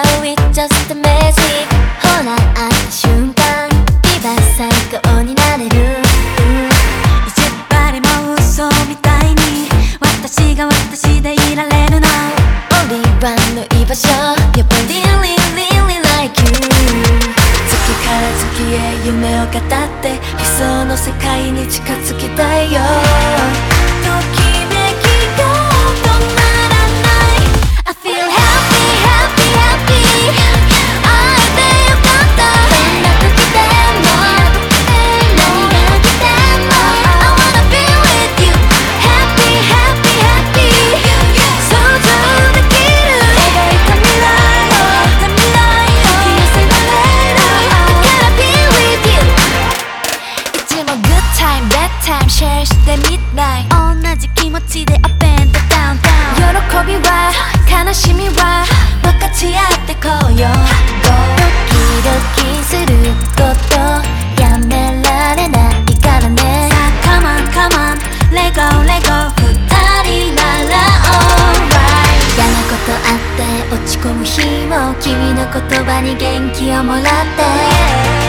with just a magic ほら会った瞬間今最高になれる、 意地張りも嘘みたいに私が私でいられるの Only one の居場所 You're really really like you 月から月へ夢を語って理想の世界に近づきたいよときめきが止まらない I feel happy happy happy 会えてよかったどんな時でも何が起きても I wanna be with you Happy happy happy 想像できる描いた未来を引き寄せられるだから be with you いつも good time bad time share してみたい同じ気持ちで up and down down 喜びは悲しみは分かち合ってこうよドキドキすることやめられないからねさあ come on come on let go let go 二人なら alright 嫌なことあって落ち込む日も君の言葉に元気をもらって